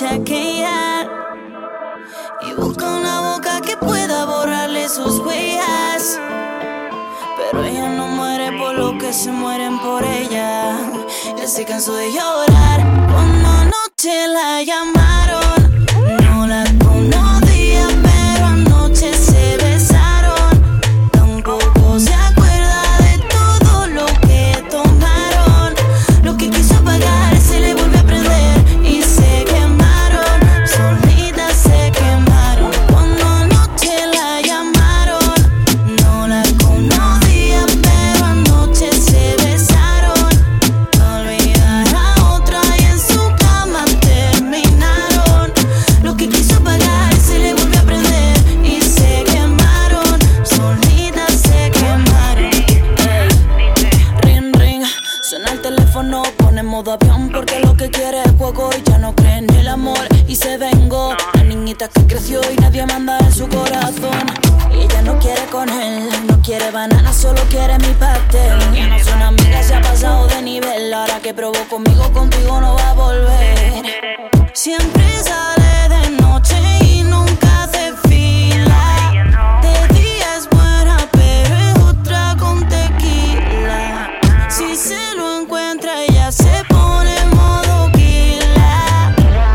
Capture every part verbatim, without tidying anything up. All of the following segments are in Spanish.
noche aquella y busca una boca que pueda borrarle sus huellas. Pero ella no muere por lo que se mueren por ella. Él se cansó de llorar cuando anoche la llamaron. No la conocía, pero anoche se besaron. Tampoco se acuerda de todo lo que tomaron. Lo que quiso apagar se le volvió a prender y se quemaron. Solitas se quemaron cuando anoche la llamaron. No la conocía, pero anoche se besaron. Olvidar a otra y en su cama terminaron. Lo que quiso apagar se le volvió a prender y se quemaron. Solitas se quemaron. Ring, ring, suena el teléfono, pone en modo avión porque lo que quiere es juego y ya no cree en el amor y se vengó. La niñita que creció y nadie manda en su corazón. Ella no quiere con él, no quiere banana, solo quiere mi pastel. Ya no son amigas, se ha pasado de nivel. Ahora que probó conmigo, contigo no va a volver. Siempre sale de noche y nunca hace fila. De día es buena, pero es otra con tequila. Si se lo encuentra, ella se pone en modo killer.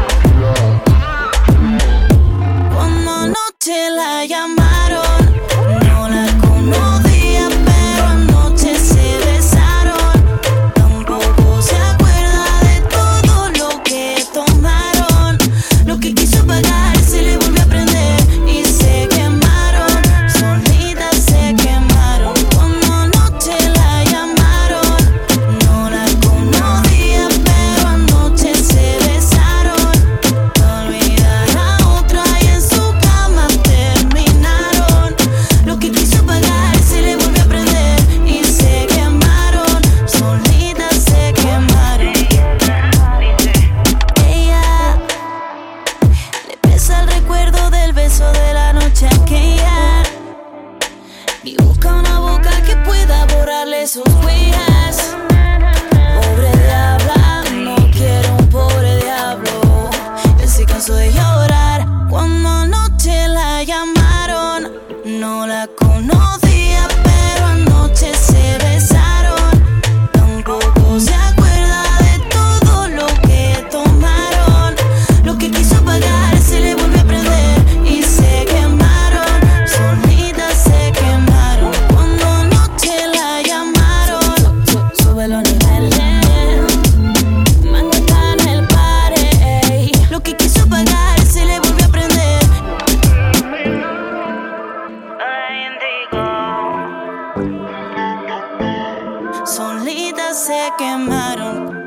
Cuando anoche la llamaron, no la conocía, pero anoche se besaron. Tampoco se acuerda de todo lo que tomaron. Lo que quiso apagar se le volvió a prender y se quemaron. Solitas se quemaron cuando anoche la llamaron. No la conocía, pero anoche se besaron. Olvidar a otra y en su cama terminaron. Lo que quiso apagar se le volvió a prender y se quemaron. Solitas se quemaron. Ella le pesa el recuerdo del beso de la noche aquella y busca una boca que pueda borrarle sus huellas. Pobre diabla, no quiere un pobre diablo. Él se cansó de llorar cuando anoche la llamaron. No la conocía, pero anoche se besaron. Tampoco se acuerda de todo lo que tomaron. Lo que quiso apagar se le volvió a prender y se quemaron. Solitas se quemaron cuando anoche la llamaron. Sube los niveles, mango está en el party. Lo que quiso apagar se le volvió a prender. Solitas se quemaron.